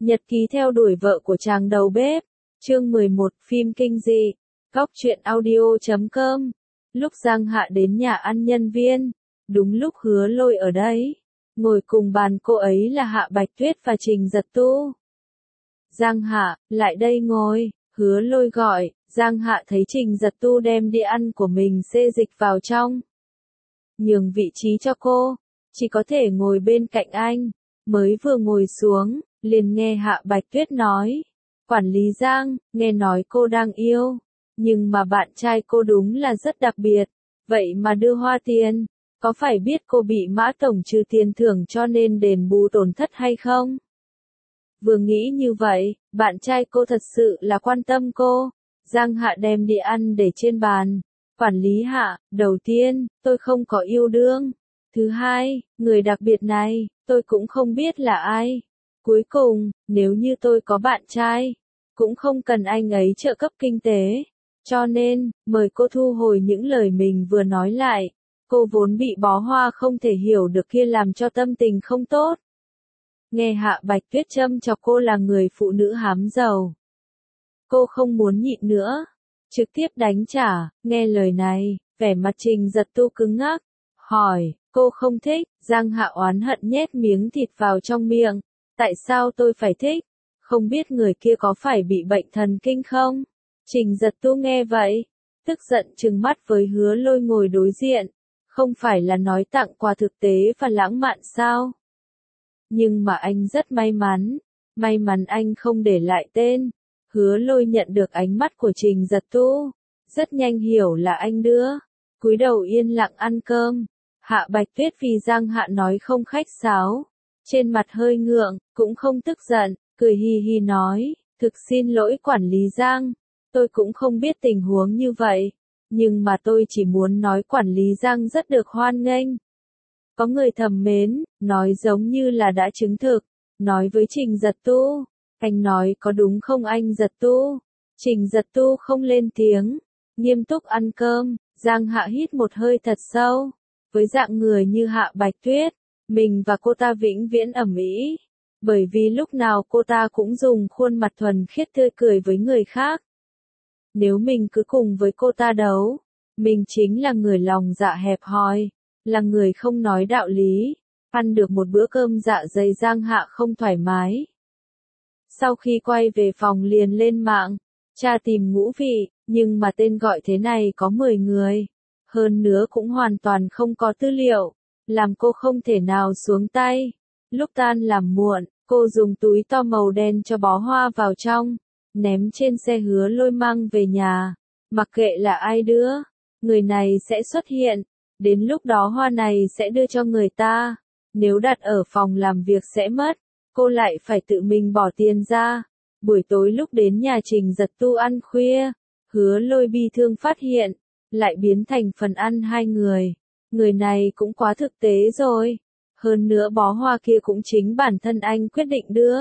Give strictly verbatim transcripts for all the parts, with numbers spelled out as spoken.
Nhật ký theo đuổi vợ của chàng đầu bếp. Chương mười một, phim kinh dị. Góc truyện audio chấm com. Lúc Giang Hạ đến nhà ăn nhân viên, đúng lúc Hứa Lôi ở đấy. Ngồi cùng bàn cô ấy là Hạ Bạch Tuyết và Trình Giật Tu. Giang Hạ, lại đây ngồi, Hứa Lôi gọi. Giang Hạ thấy Trình Giật Tu đem đĩa ăn của mình xê dịch vào trong. Nhường vị trí cho cô, chỉ có thể ngồi bên cạnh anh. Mới vừa ngồi xuống, liền nghe Hạ Bạch Tuyết nói. Quản lý Giang, nghe nói cô đang yêu. Nhưng mà bạn trai cô đúng là rất đặc biệt. Vậy mà đưa hoa tiền. Có phải biết cô bị Mã Tổng trừ tiền thưởng cho nên đền bù tổn thất hay không? Vừa nghĩ như vậy, bạn trai cô thật sự là quan tâm cô. Giang Hạ đem đĩa ăn để trên bàn. Quản lý Hạ, đầu tiên, tôi không có yêu đương. Thứ hai, người đặc biệt này, tôi cũng không biết là ai. Cuối cùng, nếu như tôi có bạn trai, cũng không cần anh ấy trợ cấp kinh tế. Cho nên, mời cô thu hồi những lời mình vừa nói lại. Cô vốn bị bó hoa không thể hiểu được kia làm cho tâm tình không tốt. Nghe Hạ Bạch Tuyết châm chọc cô là người phụ nữ hám giàu. Cô không muốn nhịn nữa. Trực tiếp đánh trả, nghe lời này, vẻ mặt Trình Giật Tu cứng ngắc. Hỏi, cô không thích, Giang Hạ oán hận nhét miếng thịt vào trong miệng. Tại sao tôi phải thích? Không biết người kia có phải bị bệnh thần kinh không? Trình Giật Tu nghe vậy, tức giận trừng mắt với Hứa Lôi ngồi đối diện. Không phải là nói tặng quà thực tế và lãng mạn sao? Nhưng mà anh rất may mắn. May mắn anh không để lại tên. Hứa Lôi nhận được ánh mắt của Trình Giật Tu. Rất nhanh hiểu là anh đưa. Cúi đầu yên lặng ăn cơm. Hạ Bạch Tuyết vì Giang Hạ nói không khách sáo. Trên mặt hơi ngượng, cũng không tức giận, cười hi hi nói. Thực xin lỗi quản lý Giang. Tôi cũng không biết tình huống như vậy. Nhưng mà tôi chỉ muốn nói quản lý Giang rất được hoan nghênh. Có người thầm mến, nói giống như là đã chứng thực. Nói với Trình Giật Tu. Anh nói có đúng không anh Giật Tu? Trình Giật Tu không lên tiếng. Nghiêm túc ăn cơm. Giang Hạ hít một hơi thật sâu. Với dạng người như Hạ Bạch Tuyết, mình và cô ta vĩnh viễn ầm ĩ. Bởi vì lúc nào cô ta cũng dùng khuôn mặt thuần khiết tươi cười với người khác. Nếu mình cứ cùng với cô ta đấu, mình chính là người lòng dạ hẹp hòi, là người không nói đạo lý. Ăn được một bữa cơm dạ dày Giang Hạ không thoải mái. Sau khi quay về phòng liền lên mạng, tra tìm ngũ vị, nhưng mà tên gọi thế này có mười người. Hơn nữa cũng hoàn toàn không có tư liệu, làm cô không thể nào xuống tay. Lúc tan làm muộn, cô dùng túi to màu đen cho bó hoa vào trong, ném trên xe Hứa Lôi mang về nhà. Mặc kệ là ai đưa, người này sẽ xuất hiện, đến lúc đó hoa này sẽ đưa cho người ta. Nếu đặt ở phòng làm việc sẽ mất, cô lại phải tự mình bỏ tiền ra. Buổi tối lúc đến nhà Trình Giật Tu ăn khuya, Hứa Lôi bi thương phát hiện, lại biến thành phần ăn hai người. Người này cũng quá thực tế rồi. Hơn nữa bó hoa kia cũng chính bản thân anh quyết định đưa.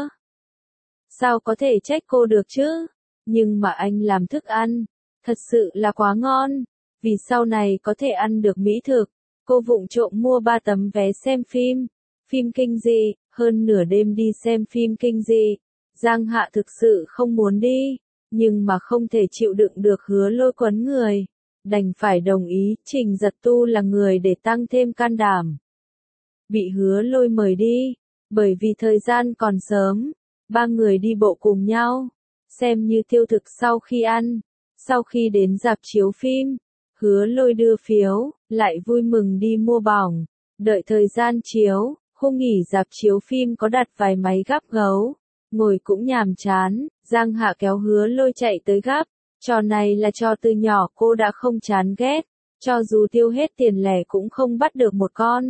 Sao có thể trách cô được chứ? Nhưng mà anh làm thức ăn, thật sự là quá ngon. Vì sau này có thể ăn được mỹ thực, cô vụng trộm mua ba tấm vé xem phim. Phim kinh dị, hơn nửa đêm đi xem phim kinh dị. Giang Hạ thực sự không muốn đi, nhưng mà không thể chịu đựng được Hứa Lôi quấn người. Đành phải đồng ý, Trình Giật Tu là người để tăng thêm can đảm. Bị Hứa Lôi mời đi, bởi vì thời gian còn sớm, ba người đi bộ cùng nhau, xem như tiêu thực sau khi ăn. Sau khi đến rạp chiếu phim, Hứa Lôi đưa phiếu, lại vui mừng đi mua bỏng. Đợi thời gian chiếu, khu nghỉ rạp chiếu phim có đặt vài máy gắp gấu, ngồi cũng nhàm chán. Giang Hạ kéo Hứa Lôi chạy tới gắp. Trò này là trò từ nhỏ cô đã không chán ghét, cho dù tiêu hết tiền lẻ cũng không bắt được một con.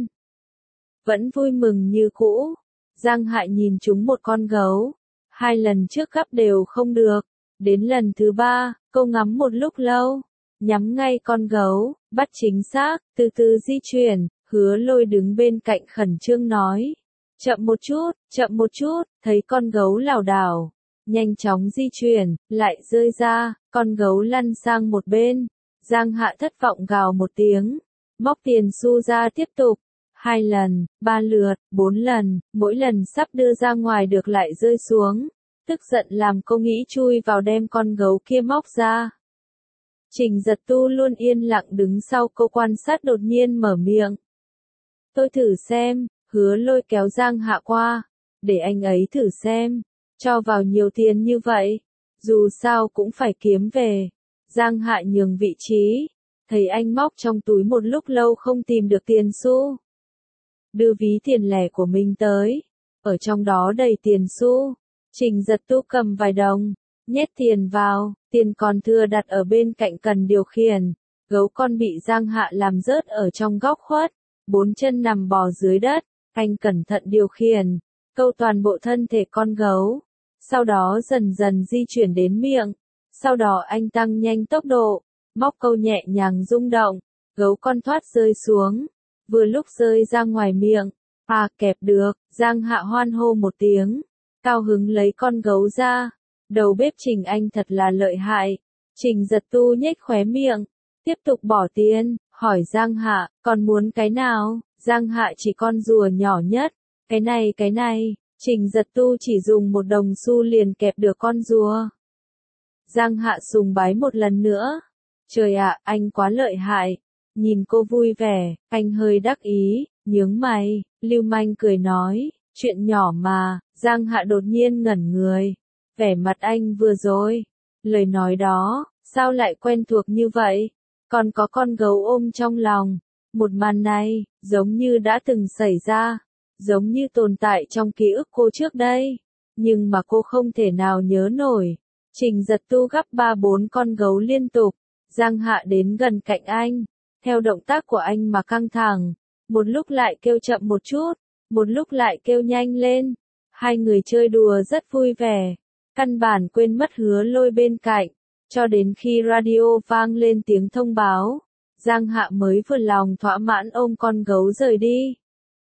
Vẫn vui mừng như cũ. Giang Hạ nhìn chúng một con gấu. Hai lần trước gắp đều không được. Đến lần thứ ba, cô ngắm một lúc lâu. Nhắm ngay con gấu, bắt chính xác, từ từ di chuyển. Hứa Lôi đứng bên cạnh khẩn trương nói. Chậm một chút, chậm một chút, thấy con gấu lảo đảo. Nhanh chóng di chuyển, lại rơi ra, con gấu lăn sang một bên. Giang Hạ thất vọng gào một tiếng, móc tiền xu ra tiếp tục. Hai lần, ba lượt, bốn lần, mỗi lần sắp đưa ra ngoài được lại rơi xuống. Tức giận làm cô nghĩ chui vào đem con gấu kia móc ra. Trình Giật Tu luôn yên lặng đứng sau cô quan sát đột nhiên mở miệng. Tôi thử xem, Hứa Lôi kéo Giang Hạ qua. Để anh ấy thử xem, cho vào nhiều tiền như vậy. Dù sao cũng phải kiếm về. Giang Hạ nhường vị trí. Thấy anh móc trong túi một lúc lâu không tìm được tiền xu. Đưa ví tiền lẻ của mình tới. Ở trong đó đầy tiền xu. Trình Giật Tu cầm vài đồng. Nhét tiền vào, tiền còn thừa đặt ở bên cạnh cần điều khiển. Gấu con bị Giang Hạ làm rớt ở trong góc khuất. Bốn chân nằm bò dưới đất. Anh cẩn thận điều khiển. Câu toàn bộ thân thể con gấu. Sau đó dần dần di chuyển đến miệng. Sau đó anh tăng nhanh tốc độ. Móc câu nhẹ nhàng rung động. Gấu con thoát rơi xuống. Vừa lúc rơi ra ngoài miệng. À kẹp được, Giang Hạ hoan hô một tiếng. Cao hứng lấy con gấu ra. Đầu bếp Trình Anh thật là lợi hại. Trình Giật Tu nhếch khóe miệng. Tiếp tục bỏ tiền, hỏi Giang Hạ, còn muốn cái nào? Giang Hạ chỉ con rùa nhỏ nhất. Cái này cái này, Trình Giật Tu chỉ dùng một đồng xu liền kẹp được con rùa. Giang Hạ sùng bái một lần nữa. Trời ạ, anh quá lợi hại. Nhìn cô vui vẻ, anh hơi đắc ý, nhướng mày, lưu manh cười nói, chuyện nhỏ mà. Giang Hạ đột nhiên ngẩn người. Vẻ mặt anh vừa rồi, lời nói đó, sao lại quen thuộc như vậy? Còn có con gấu ôm trong lòng. Một màn này, giống như đã từng xảy ra, giống như tồn tại trong ký ức cô trước đây. Nhưng mà cô không thể nào nhớ nổi. Trình Giật Tu gắp ba bốn con gấu liên tục. Giang Hạ đến gần cạnh anh. Theo động tác của anh mà căng thẳng. Một lúc lại kêu chậm một chút. Một lúc lại kêu nhanh lên. Hai người chơi đùa rất vui vẻ. Căn bản quên mất Hứa Lôi bên cạnh. Cho đến khi radio vang lên tiếng thông báo. Giang Hạ mới vừa lòng thỏa mãn ôm con gấu rời đi.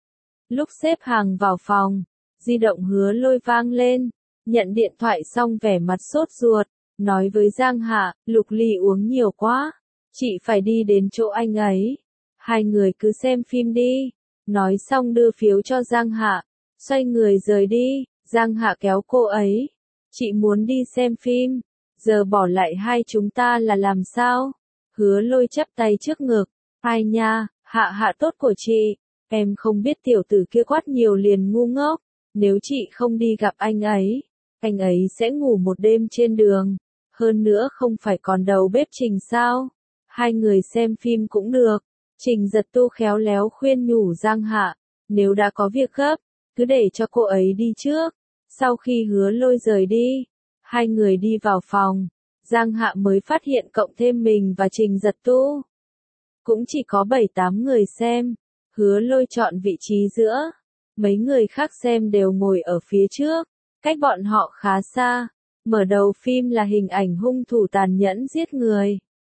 Lúc xếp hàng vào phòng, di động Hứa Lôi vang lên. Nhận điện thoại xong vẻ mặt sốt ruột. Nói với Giang Hạ, Lục Ly uống nhiều quá. Chị phải đi đến chỗ anh ấy. Hai người cứ xem phim đi. Nói xong đưa phiếu cho Giang Hạ. Xoay người rời đi. Giang Hạ kéo cô ấy. Chị muốn đi xem phim. Giờ bỏ lại hai chúng ta là làm sao? Hứa Lôi chắp tay trước ngực. Ai nha, Hạ Hạ tốt của chị. Em không biết tiểu tử kia quát nhiều liền ngu ngốc. Nếu chị không đi gặp anh ấy, anh ấy sẽ ngủ một đêm trên đường. Hơn nữa không phải còn đầu bếp Trình sao? Hai người xem phim cũng được. Trình Giật Tu khéo léo khuyên nhủ Giang Hạ. Nếu đã có việc gấp, cứ để cho cô ấy đi trước. Sau khi Hứa Lôi rời đi, hai người đi vào phòng. Giang Hạ mới phát hiện cộng thêm mình và Trình Giật Tu. Cũng chỉ có bảy tám người xem. Hứa Lôi chọn vị trí giữa. Mấy người khác xem đều ngồi ở phía trước. Cách bọn họ khá xa. Mở đầu phim là hình ảnh hung thủ tàn nhẫn giết người.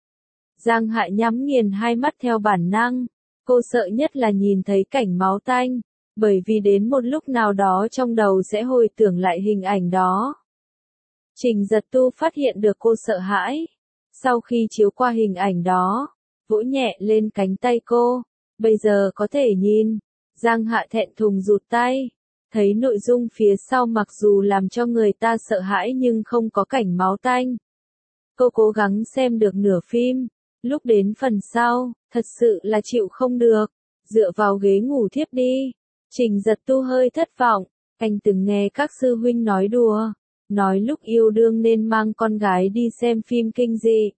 Giang Hạ nhắm nghiền hai mắt theo bản năng. Cô sợ nhất là nhìn thấy cảnh máu tanh. Bởi vì đến một lúc nào đó trong đầu sẽ hồi tưởng lại hình ảnh đó. Trình Giật Tu phát hiện được cô sợ hãi. Sau khi chiếu qua hình ảnh đó, vỗ nhẹ lên cánh tay cô. Bây giờ có thể nhìn. Giang Hạ thẹn thùng rụt tay. Thấy nội dung phía sau mặc dù làm cho người ta sợ hãi nhưng không có cảnh máu tanh. Cô cố gắng xem được nửa phim. Lúc đến phần sau, thật sự là chịu không được. Dựa vào ghế ngủ thiếp đi. Trình Giật Tu hơi thất vọng. Anh từng nghe các sư huynh nói đùa. Nói lúc yêu đương nên mang con gái đi xem phim kinh dị.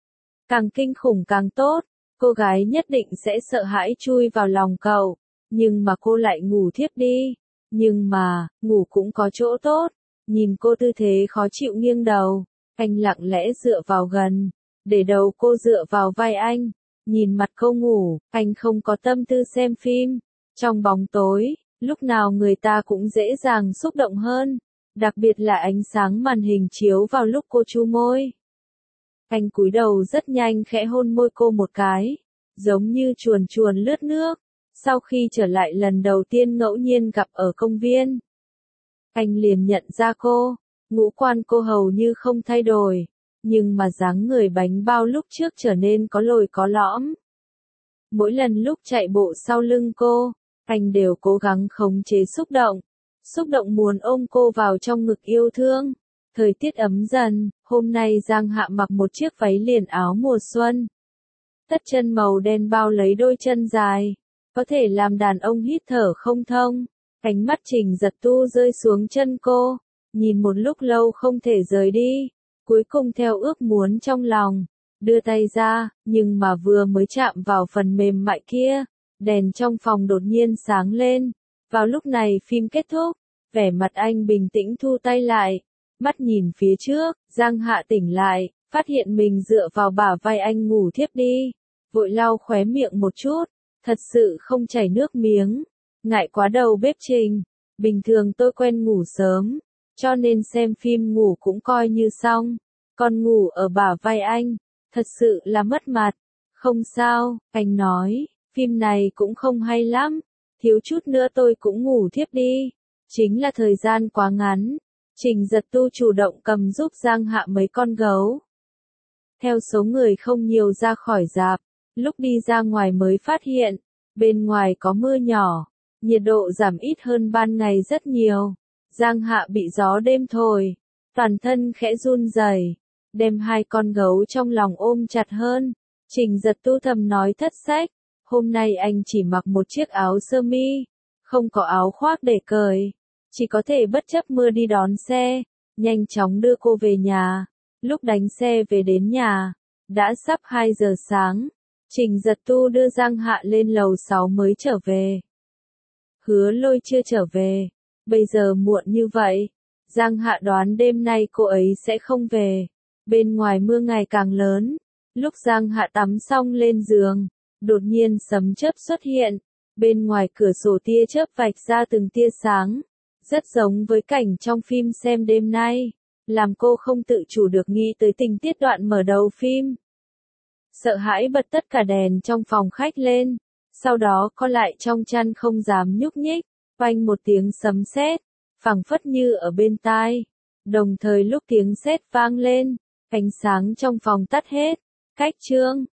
Càng kinh khủng càng tốt. Cô gái nhất định sẽ sợ hãi chui vào lòng cậu. Nhưng mà cô lại ngủ thiếp đi. Nhưng mà, ngủ cũng có chỗ tốt. Nhìn cô tư thế khó chịu nghiêng đầu. Anh lặng lẽ dựa vào gần. Để đầu cô dựa vào vai anh. Nhìn mặt cô ngủ, anh không có tâm tư xem phim. Trong bóng tối, lúc nào người ta cũng dễ dàng xúc động hơn. Đặc biệt là ánh sáng màn hình chiếu vào lúc cô chu môi. Anh cúi đầu rất nhanh khẽ hôn môi cô một cái. Giống như chuồn chuồn lướt nước. Sau khi trở lại lần đầu tiên ngẫu nhiên gặp ở công viên. Anh liền nhận ra cô. Ngũ quan cô hầu như không thay đổi. Nhưng mà dáng người bánh bao lúc trước trở nên có lồi có lõm. Mỗi lần lúc chạy bộ sau lưng cô, anh đều cố gắng khống chế xúc động. Xúc động muốn ôm cô vào trong ngực yêu thương. Thời tiết ấm dần, hôm nay Giang Hạ mặc một chiếc váy liền áo mùa xuân. Tất chân màu đen bao lấy đôi chân dài, có thể làm đàn ông hít thở không thông. Ánh mắt Trình Giật Tu rơi xuống chân cô, nhìn một lúc lâu không thể rời đi, cuối cùng theo ước muốn trong lòng, đưa tay ra, nhưng mà vừa mới chạm vào phần mềm mại kia, đèn trong phòng đột nhiên sáng lên. Vào lúc này phim kết thúc, vẻ mặt anh bình tĩnh thu tay lại, mắt nhìn phía trước, Giang Hạ tỉnh lại, phát hiện mình dựa vào bả vai anh ngủ thiếp đi, vội lau khóe miệng một chút, thật sự không chảy nước miếng, ngại quá đầu bếp Trình, bình thường tôi quen ngủ sớm, cho nên xem phim ngủ cũng coi như xong, còn ngủ ở bả vai anh, thật sự là mất mặt. Không sao, anh nói, phim này cũng không hay lắm, thiếu chút nữa tôi cũng ngủ thiếp đi, chính là thời gian quá ngắn. Trình Giật Tu chủ động cầm giúp Giang Hạ mấy con gấu. Theo số người không nhiều ra khỏi rạp, lúc đi ra ngoài mới phát hiện, bên ngoài có mưa nhỏ, nhiệt độ giảm ít hơn ban ngày rất nhiều. Giang Hạ bị gió đêm thổi, toàn thân khẽ run rẩy, đem hai con gấu trong lòng ôm chặt hơn. Trình Giật Tu thầm nói thất sách, hôm nay anh chỉ mặc một chiếc áo sơ mi, không có áo khoác để cởi, chỉ có thể bất chấp mưa đi đón xe, nhanh chóng đưa cô về nhà. Lúc đánh xe về đến nhà, đã sắp hai giờ sáng, Trình Giật Tu đưa Giang Hạ lên lầu sáu mới trở về. Hứa Lôi chưa trở về, bây giờ muộn như vậy, Giang Hạ đoán đêm nay cô ấy sẽ không về. Bên ngoài mưa ngày càng lớn, lúc Giang Hạ tắm xong lên giường, đột nhiên sấm chớp xuất hiện, bên ngoài cửa sổ tia chớp vạch ra từng tia sáng, rất giống với cảnh trong phim xem đêm nay, làm cô không tự chủ được nghĩ tới tình tiết đoạn mở đầu phim. Sợ hãi bật tất cả đèn trong phòng khách lên, sau đó co lại trong chăn không dám nhúc nhích, vang một tiếng sấm sét, phảng phất như ở bên tai. Đồng thời lúc tiếng sét vang lên, ánh sáng trong phòng tắt hết. Cách chương